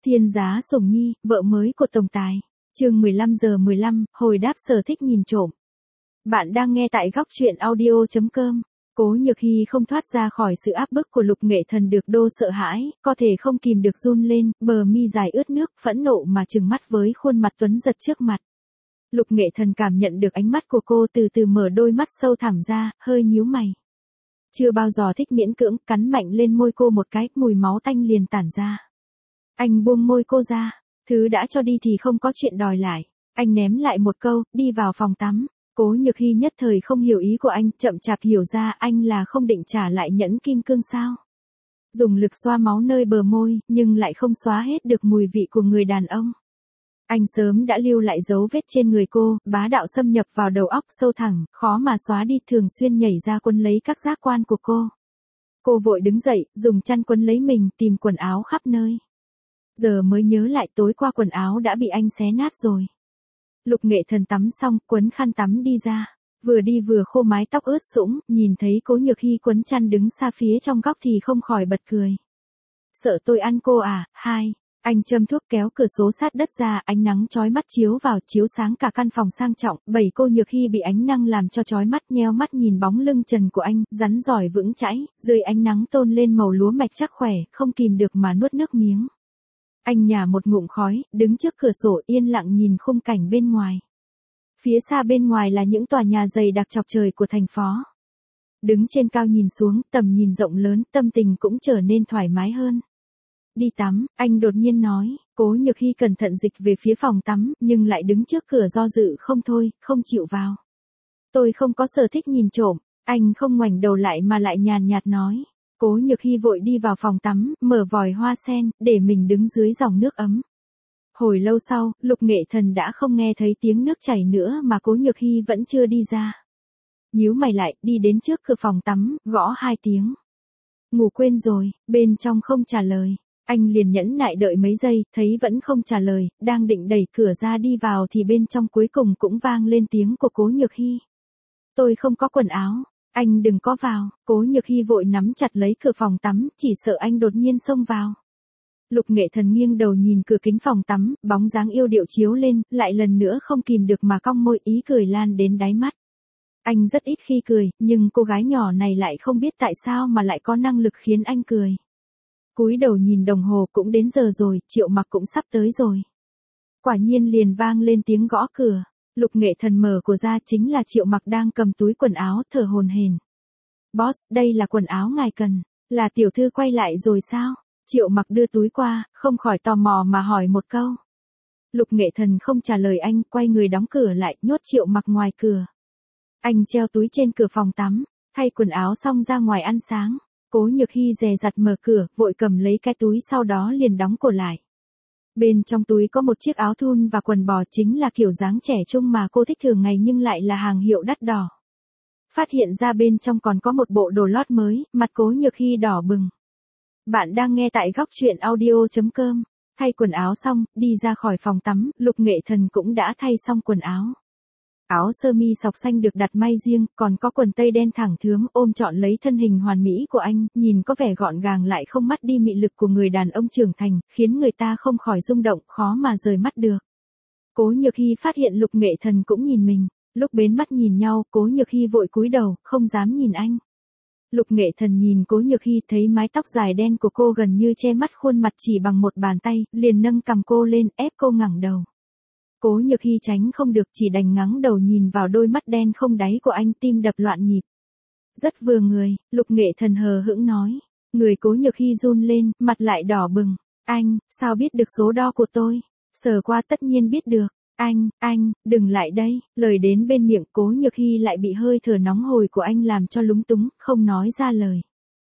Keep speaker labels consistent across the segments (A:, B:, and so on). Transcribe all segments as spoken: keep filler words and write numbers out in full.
A: Thiên giá sủng nhi, vợ mới của tổng tài. Chương mười lăm giờ mười lăm, hồi đáp sở thích nhìn trộm. Bạn đang nghe tại góc truyện audio chấm com. Cố Nhược Hy không thoát ra khỏi sự áp bức của Lục Nghệ Thần được đô sợ hãi, có thể không kìm được run lên, bờ mi dài ướt nước, phẫn nộ mà trừng mắt với khuôn mặt tuấn giật trước mặt. Lục Nghệ Thần cảm nhận được ánh mắt của cô, từ từ mở đôi mắt sâu thẳm ra, hơi nhíu mày. Chưa bao giờ thích miễn cưỡng, cắn mạnh lên môi cô một cái, mùi máu tanh liền tản ra. Anh buông môi cô ra, thứ đã cho đi thì không có chuyện đòi lại. Anh ném lại một câu, đi vào phòng tắm. Cố Nhược Hy nhất thời không hiểu ý của anh, chậm chạp hiểu ra anh là không định trả lại nhẫn kim cương sao. Dùng lực xoa máu nơi bờ môi, nhưng lại không xóa hết được mùi vị của người đàn ông. Anh sớm đã lưu lại dấu vết trên người cô, bá đạo xâm nhập vào đầu óc sâu thẳm, khó mà xóa đi, thường xuyên nhảy ra quấn lấy các giác quan của cô. Cô vội đứng dậy, dùng chăn quấn lấy mình, tìm quần áo khắp nơi. Giờ mới nhớ lại tối qua quần áo đã bị anh xé nát rồi. Lục Nghệ Thần tắm xong, quấn khăn tắm đi ra. Vừa đi vừa khô mái tóc ướt sũng, nhìn thấy Cố Nhược Hy quấn chăn đứng xa phía trong góc thì không khỏi bật cười. Sợ tôi ăn cô à? Hai. Anh châm thuốc kéo cửa sổ sát đất ra, ánh nắng chói mắt chiếu vào, chiếu sáng cả căn phòng sang trọng. Bảy Cô Nhược Hy bị ánh nắng làm cho chói mắt, nheo mắt nhìn bóng lưng trần của anh, rắn giỏi vững chãi, dưới ánh nắng tôn lên màu lúa mạch chắc khỏe, không kìm được mà nuốt nước miếng. Anh nhả một ngụm khói, đứng trước cửa sổ yên lặng nhìn khung cảnh bên ngoài. Phía xa bên ngoài là những tòa nhà dày đặc chọc trời của thành phố. Đứng trên cao nhìn xuống, tầm nhìn rộng lớn, tâm tình cũng trở nên thoải mái hơn. Đi tắm, anh đột nhiên nói. Cố Nhược Hy cẩn thận dịch về phía phòng tắm, nhưng lại đứng trước cửa do dự không thôi, không chịu vào. Tôi không có sở thích nhìn trộm. Anh không ngoảnh đầu lại mà lại nhàn nhạt nói. Cố Nhược Hy vội đi vào phòng tắm, mở vòi hoa sen, để mình đứng dưới dòng nước ấm. Hồi lâu sau, Lục Nghệ Thần đã không nghe thấy tiếng nước chảy nữa mà Cố Nhược Hy vẫn chưa đi ra. Nhíu mày lại, đi đến trước cửa phòng tắm, gõ hai tiếng. Ngủ quên rồi, bên trong không trả lời. Anh liền nhẫn nại đợi mấy giây, thấy vẫn không trả lời, đang định đẩy cửa ra đi vào thì bên trong cuối cùng cũng vang lên tiếng của Cố Nhược Hy. Tôi không có quần áo. Anh đừng có vào. Cố Nhược Hy vội nắm chặt lấy cửa phòng tắm, chỉ sợ anh đột nhiên xông vào. Lục Nghệ Thần nghiêng đầu nhìn cửa kính phòng tắm, bóng dáng yêu điệu chiếu lên, lại lần nữa không kìm được mà cong môi, ý cười lan đến đáy mắt. Anh rất ít khi cười, nhưng cô gái nhỏ này lại không biết tại sao mà lại có năng lực khiến anh cười. Cúi đầu nhìn đồng hồ, cũng đến giờ rồi, Triệu Mặc cũng sắp tới rồi. Quả nhiên liền vang lên tiếng gõ cửa. Lục Nghệ Thần mở cửa ra, chính là Triệu Mặc đang cầm túi quần áo, thở hổn hển. Boss, đây là quần áo ngài cần. Là tiểu thư quay lại rồi sao? Triệu Mặc đưa túi qua, không khỏi tò mò mà hỏi một câu. Lục Nghệ Thần không trả lời anh, quay người đóng cửa lại, nhốt Triệu Mặc ngoài cửa. Anh treo túi trên cửa phòng tắm, thay quần áo xong ra ngoài ăn sáng. Cố Nhược Hy dè dặt mở cửa, vội cầm lấy cái túi, sau đó liền đóng cửa lại. Bên trong túi có một chiếc áo thun và quần bò, chính là kiểu dáng trẻ trung mà cô thích thường ngày nhưng lại là hàng hiệu đắt đỏ. Phát hiện ra bên trong còn có một bộ đồ lót mới, mặt Cố Nhược Hy đỏ bừng. Bạn đang nghe tại góc truyện audio chấm com. Thay quần áo xong, đi ra khỏi phòng tắm, Lục Nghệ Thần cũng đã thay xong quần áo. Áo sơ mi sọc xanh được đặt may riêng, còn có quần tây đen thẳng thướm ôm trọn lấy thân hình hoàn mỹ của anh, nhìn có vẻ gọn gàng lại không mất đi mị lực của người đàn ông trưởng thành, khiến người ta không khỏi rung động, khó mà rời mắt được. Cố Nhược Hy phát hiện Lục Nghệ Thần cũng nhìn mình, lúc bến mắt nhìn nhau, Cố Nhược Hy vội cúi đầu, không dám nhìn anh. Lục Nghệ Thần nhìn Cố Nhược Hy, thấy mái tóc dài đen của cô gần như che mắt khuôn mặt chỉ bằng một bàn tay, liền nâng cằm cô lên, ép cô ngẩng đầu. Cố Nhược Hy tránh không được, chỉ đành ngẩng đầu nhìn vào đôi mắt đen không đáy của anh, tim đập loạn nhịp. Rất vừa người, Lục Nghệ Thần hờ hững nói. Người Cố Nhược Hy run lên, mặt lại đỏ bừng. Anh, sao biết được số đo của tôi? Sờ qua tất nhiên biết được. Anh, anh, đừng lại đây. Lời đến bên miệng, Cố Nhược Hy lại bị hơi thở nóng hổi của anh làm cho lúng túng, không nói ra lời.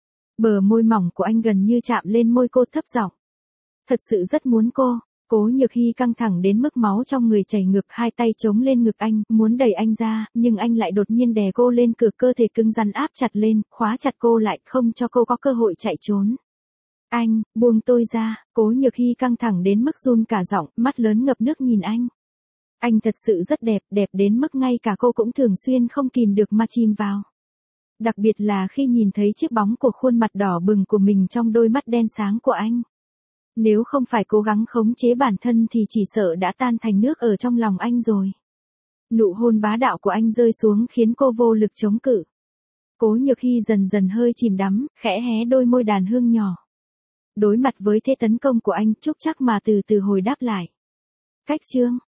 A: Bờ môi mỏng của anh gần như chạm lên môi cô, thấp giọng. Thật sự rất muốn cô. Cố Nhược Hy căng thẳng đến mức máu trong người chảy ngược, hai tay chống lên ngực anh, muốn đẩy anh ra, nhưng anh lại đột nhiên đè cô lên cửa, cơ thể cứng rắn áp chặt lên, khóa chặt cô lại, không cho cô có cơ hội chạy trốn. Anh, buông tôi ra. Cố Nhược Hy căng thẳng đến mức run cả giọng, mắt lớn ngập nước nhìn anh. Anh thật sự rất đẹp, đẹp đến mức ngay cả cô cũng thường xuyên không kìm được mà chìm vào. Đặc biệt là khi nhìn thấy chiếc bóng của khuôn mặt đỏ bừng của mình trong đôi mắt đen sáng của anh. Nếu không phải cố gắng khống chế bản thân thì chỉ sợ đã tan thành nước ở trong lòng anh rồi. Nụ hôn bá đạo của anh rơi xuống khiến cô vô lực chống cự. Cố Nhược Hy dần dần hơi chìm đắm, khẽ hé đôi môi đàn hương nhỏ. Đối mặt với thế tấn công của anh, Trúc Trác mà từ từ hồi đáp lại. Cách chương